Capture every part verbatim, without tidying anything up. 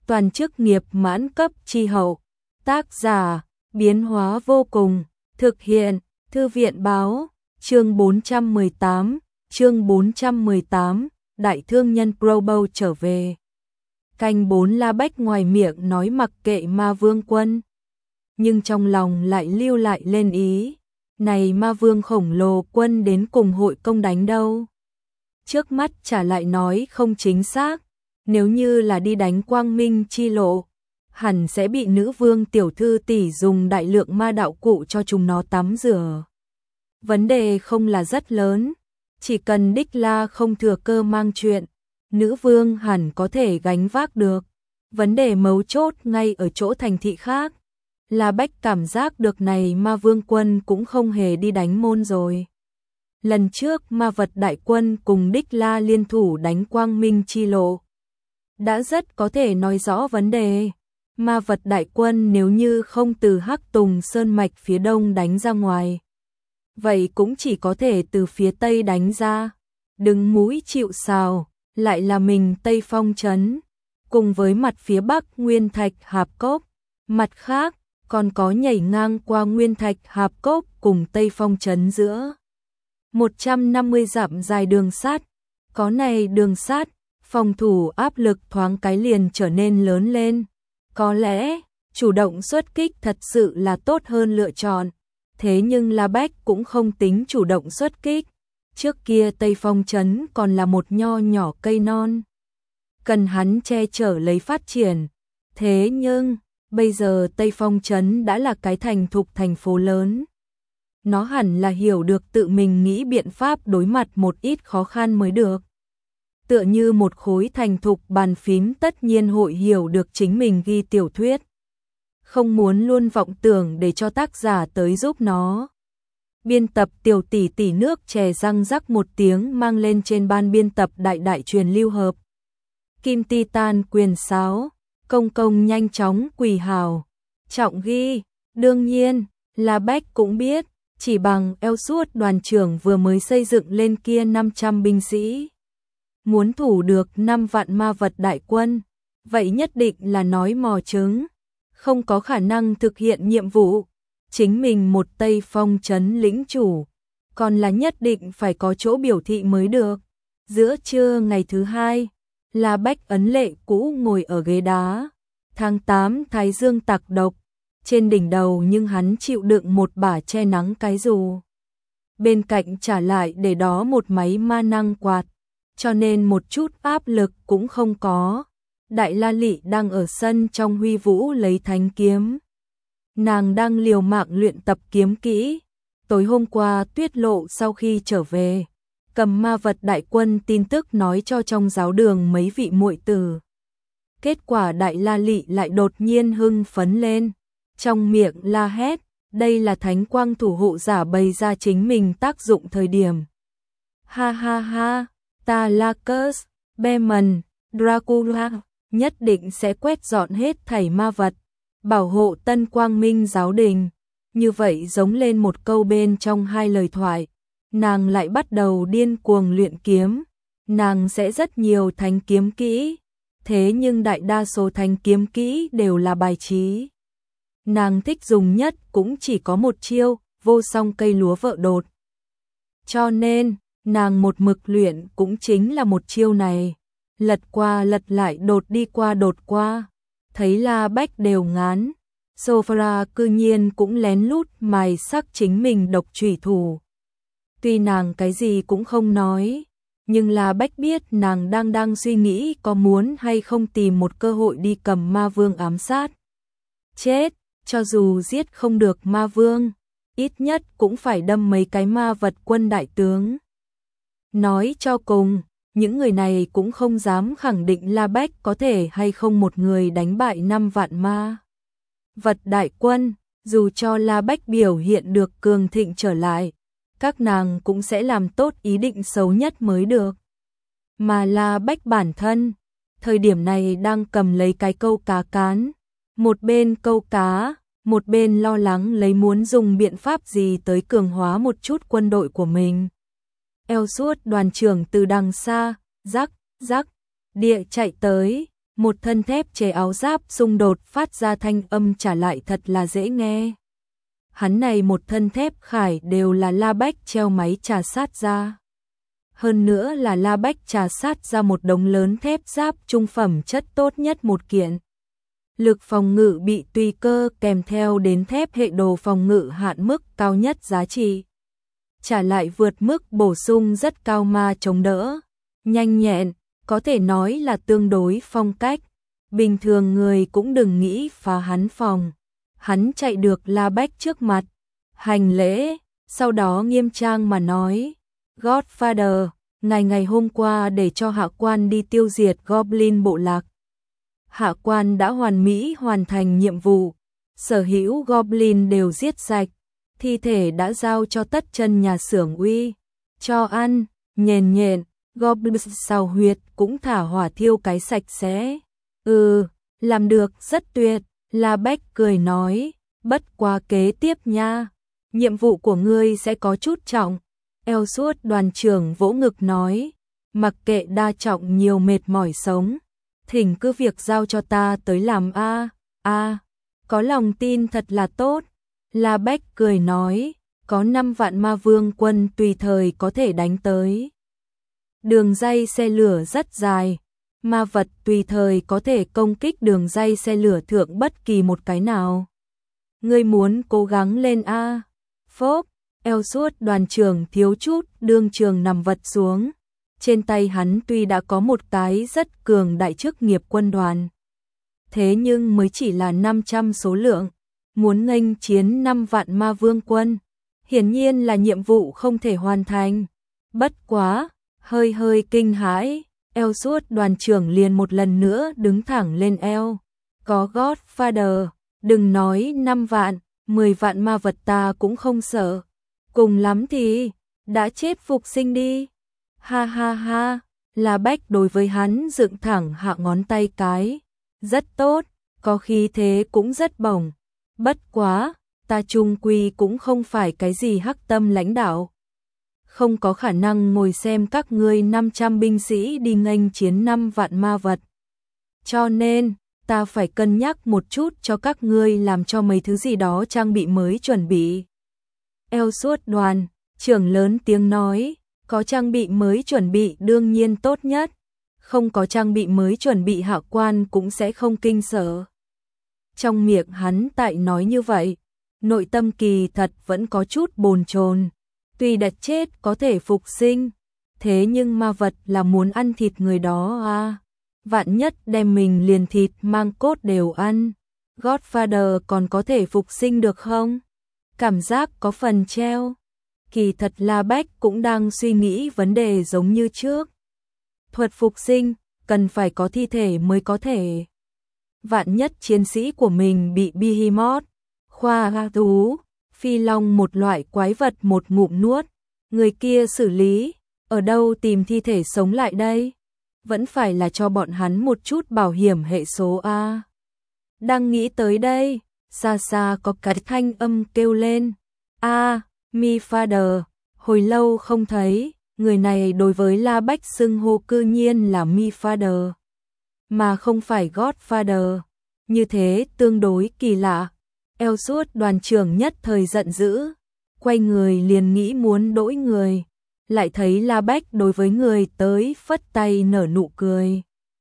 toàn chức nghiệp mãn cấp chi hậu. Tác giả, biến hóa vô cùng, thực hiện, Thư viện báo, chương bốn trăm mười tám, chương bốn trăm mười tám, đại thương nhân Global trở về. Canh bốn La Bách ngoài miệng nói mặc kệ Ma Vương quân, nhưng trong lòng lại lưu lại lên ý, này Ma Vương khổng lồ quân đến cùng hội công đánh đâu. Trước mắt trả lại nói không chính xác, nếu như là đi đánh Quang Minh chi lộ, hẳn sẽ bị nữ vương tiểu thư tỷ dùng đại lượng ma đạo cụ cho chúng nó tắm rửa. Vấn đề không là rất lớn, chỉ cần Đích La không thừa cơ mang chuyện, nữ vương hẳn có thể gánh vác được. Vấn đề mấu chốt ngay ở chỗ thành thị khác. La Bách cảm giác được này Ma Vương quân cũng không hề đi đánh môn rồi. Lần trước ma vật đại quân cùng Đích La liên thủ đánh Quang Minh chi lộ, đã rất có thể nói rõ vấn đề. Ma vật đại quân nếu như không từ Hắc Tùng Sơn Mạch phía đông đánh ra ngoài, vậy cũng chỉ có thể từ phía tây đánh ra. Đứng mũi chịu sào, lại là mình Tây Phong trấn, cùng với mặt phía bắc Nguyên Thạch Hạp Cốc. Mặt khác, còn có nhảy ngang qua Nguyên Thạch Hạp Cốc cùng Tây Phong trấn giữa một trăm năm mươi dặm dài đường sắt. Có này đường sắt, phòng thủ áp lực thoáng cái liền trở nên lớn lên. Có lẽ, chủ động xuất kích thật sự là tốt hơn lựa chọn. Thế nhưng La Bách cũng không tính chủ động xuất kích. Trước kia Tây Phong trấn còn là một nho nhỏ cây non, cần hắn che chở lấy phát triển. Thế nhưng, bây giờ Tây Phong trấn đã là cái thành thục thành phố lớn. Nó hẳn là hiểu được tự mình nghĩ biện pháp đối mặt một ít khó khăn mới được. Tựa như một khối thành thục bàn phím tất nhiên hội hiểu được chính mình ghi tiểu thuyết. Không muốn luôn vọng tưởng để cho tác giả tới giúp nó. Biên tập tiểu tỷ tỷ nước chè răng rắc một tiếng mang lên trên ban biên tập đại đại truyền lưu hợp. Kim Titan quyền sáo, công công nhanh chóng quỳ hào. Trọng ghi, đương nhiên, La Bách cũng biết, chỉ bằng eo suốt đoàn trưởng vừa mới xây dựng lên kia năm trăm binh sĩ. Muốn thủ được năm vạn ma vật đại quân, vậy nhất định là nói mò trứng, không có khả năng thực hiện nhiệm vụ. Chính mình một Tây Phong trấn lĩnh chủ, còn là nhất định phải có chỗ biểu thị mới được. Giữa trưa ngày thứ hai, La Bách ấn lệ cũ ngồi ở ghế đá. Tháng tám thái dương tạc độc, trên đỉnh đầu nhưng hắn chịu đựng một bả che nắng cái dù. Bên cạnh trả lại để đó một máy ma năng quạt, cho nên một chút áp lực cũng không có. Đại La Lị đang ở sân trong huy vũ lấy thánh kiếm. Nàng đang liều mạng luyện tập kiếm kỹ. Tối hôm qua Tuyết Lộ sau khi trở về, cầm ma vật đại quân tin tức nói cho trong giáo đường mấy vị muội tử. Kết quả Đại La Lị lại đột nhiên hưng phấn lên, trong miệng la hét, đây là thánh quang thủ hộ giả bày ra chính mình tác dụng thời điểm. Ha ha ha, ta Lacus, Beman, Dracula, nhất định sẽ quét dọn hết thảy ma vật, bảo hộ Tân Quang Minh giáo đình. Như vậy giống lên một câu bên trong hai lời thoại, nàng lại bắt đầu điên cuồng luyện kiếm. Nàng sẽ rất nhiều thánh kiếm kỹ, thế nhưng đại đa số thánh kiếm kỹ đều là bài trí. Nàng thích dùng nhất cũng chỉ có một chiêu, vô song cây lúa vợ đột. Cho nên, nàng một mực luyện cũng chính là một chiêu này, lật qua lật lại đột đi qua đột qua. Thấy La Bách đều ngán, Sophia cư nhiên cũng lén lút mài sắc chính mình độc chủy thủ. Tuy nàng cái gì cũng không nói, nhưng La Bách biết nàng đang đang suy nghĩ có muốn hay không tìm một cơ hội đi cầm ma vương ám sát. Chết, cho dù giết không được ma vương, ít nhất cũng phải đâm mấy cái ma vật quân đại tướng. Nói cho cùng, những người này cũng không dám khẳng định La Bách có thể hay không một người đánh bại năm vạn ma vật đại quân. Dù cho La Bách biểu hiện được cường thịnh trở lại, các nàng cũng sẽ làm tốt ý định xấu nhất mới được. Mà La Bách bản thân, thời điểm này đang cầm lấy cái câu cá cán, một bên câu cá, một bên lo lắng lấy muốn dùng biện pháp gì tới cường hóa một chút quân đội của mình. Eo suốt đoàn trưởng từ đằng xa, rắc, rắc, địa chạy tới, Một thân thép chế áo giáp xung đột phát ra thanh âm trả lại thật là dễ nghe. Hắn này một thân thép khải đều là La Bách treo máy trà sát ra. Hơn nữa là La Bách trà sát ra một đống lớn thép giáp trung phẩm chất tốt nhất một kiện. Lực phòng ngự bị tùy cơ kèm theo đến thép hệ đồ phòng ngự hạn mức cao nhất giá trị. Trả lại vượt mức bổ sung rất cao mà chống đỡ. Nhanh nhẹn, có thể nói là tương đối phong cách. Bình thường người cũng đừng nghĩ phá hắn phòng. Hắn chạy được La Bách trước mặt, hành lễ, sau đó nghiêm trang mà nói, Godfather, ngài ngày hôm qua để cho hạ quan đi tiêu diệt Goblin bộ lạc. Hạ quan đã hoàn mỹ hoàn thành nhiệm vụ, sở hữu Goblin đều giết sạch, thi thể đã giao cho tất chân nhà xưởng uy, cho ăn, nhền nhện, Goblin xào huyệt cũng thả hỏa thiêu cái sạch sẽ. Ừ, làm được rất tuyệt. La Bách cười nói, bất quá kế tiếp nha, nhiệm vụ của ngươi sẽ có chút trọng. Eo suốt đoàn trưởng vỗ ngực nói, mặc kệ đa trọng nhiều mệt mỏi sống, thỉnh cứ việc giao cho ta tới làm a. A, có lòng tin thật là tốt. La Bách cười nói, có năm vạn ma vương quân tùy thời có thể đánh tới. Đường dây xe lửa rất dài. Ma vật tùy thời có thể công kích đường dây xe lửa thượng bất kỳ một cái nào. Ngươi muốn cố gắng lên a. Phốp, eo suốt đoàn trưởng thiếu chút đương trường nằm vật xuống. Trên tay hắn tuy đã có một cái rất cường đại chức nghiệp quân đoàn. Thế nhưng mới chỉ là năm trăm số lượng. Muốn nghênh chiến năm vạn ma vương quân. Hiển nhiên là nhiệm vụ không thể hoàn thành. Bất quá, hơi hơi kinh hãi. Eo suốt đoàn trưởng liền một lần nữa đứng thẳng lên eo. Có Godfather, đừng nói năm vạn, mười vạn ma vật ta cũng không sợ. Cùng lắm thì, đã chết phục sinh đi. Ha ha ha, La Bách đối với hắn dựng thẳng hạ ngón tay cái. Rất tốt, có khí thế cũng rất bổng. Bất quá, ta chung quy cũng không phải cái gì hắc tâm lãnh đạo. Không có khả năng ngồi xem các ngươi năm trăm binh sĩ đi nghênh chiến năm vạn ma vật. Cho nên, ta phải cân nhắc một chút cho các ngươi làm cho mấy thứ gì đó trang bị mới chuẩn bị. Eo suốt đoàn, trưởng lớn tiếng nói, có trang bị mới chuẩn bị đương nhiên tốt nhất. Không có trang bị mới chuẩn bị hạ quan cũng sẽ không kinh sợ. Trong miệng hắn tại nói như vậy, nội tâm kỳ thật vẫn có chút bồn chồn. Tuy đã chết có thể phục sinh, thế nhưng ma vật là muốn ăn thịt người đó à. Vạn nhất đem mình liền thịt mang cốt đều ăn. Godfather còn có thể phục sinh được không? Cảm giác có phần treo. Kỳ thật La Bách cũng đang suy nghĩ vấn đề giống như trước. Thuật phục sinh, cần phải có thi thể mới có thể. Vạn nhất chiến sĩ của mình bị Behemoth, khoa ga thú, phi long một loại quái vật một ngụm nuốt, người kia xử lý, ở đâu tìm thi thể sống lại đây? Vẫn phải là cho bọn hắn một chút bảo hiểm hệ số A. Đang nghĩ tới đây, xa xa có cái thanh âm kêu lên. A, Mi Father, hồi lâu không thấy, người này đối với La Bách xưng hô cư nhiên là Mi Father, mà không phải Godfather. Như thế tương đối kỳ lạ. Eo suốt đoàn trưởng nhất thời giận dữ, quay người liền nghĩ muốn đỗi người, lại thấy La Bách đối với người tới phất tay nở nụ cười.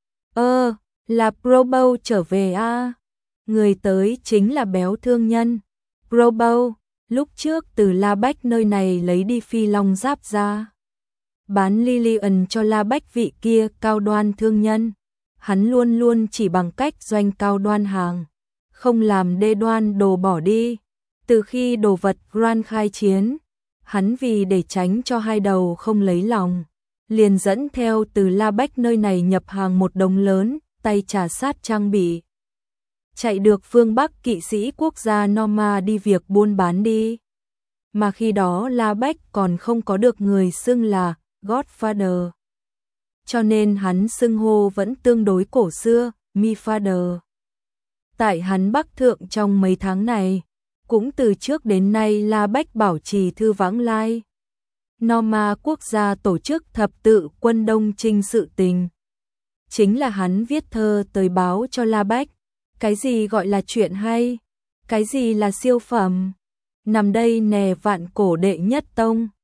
Ơ, là Probo trở về a. À? Người tới chính là béo thương nhân. Probo, lúc trước từ La Bách nơi này lấy đi phi long giáp ra. Bán Lilian cho La Bách vị kia cao đoan thương nhân. Hắn luôn luôn chỉ bằng cách doanh cao đoan hàng. Không làm đê đoan đồ bỏ đi. Từ khi đồ vật Grand khai chiến, hắn vì để tránh cho hai đầu không lấy lòng, liền dẫn theo từ La Bách nơi này nhập hàng một đống lớn, tay trà sát trang bị. Chạy được phương Bắc kỵ sĩ quốc gia Norma đi việc buôn bán đi. Mà khi đó La Bách còn không có được người xưng là Godfather. Cho nên hắn xưng hô vẫn tương đối cổ xưa, Mi Father. Tại hắn Bắc Thượng trong mấy tháng này, cũng từ trước đến nay La Bách bảo trì thư vãng lai. Norma quốc gia tổ chức thập tự quân đông trinh sự tình. chính là hắn viết thơ tới báo cho La Bách. Cái gì gọi là chuyện hay? Cái gì là siêu phẩm? Nằm đây nè vạn cổ đệ nhất tông.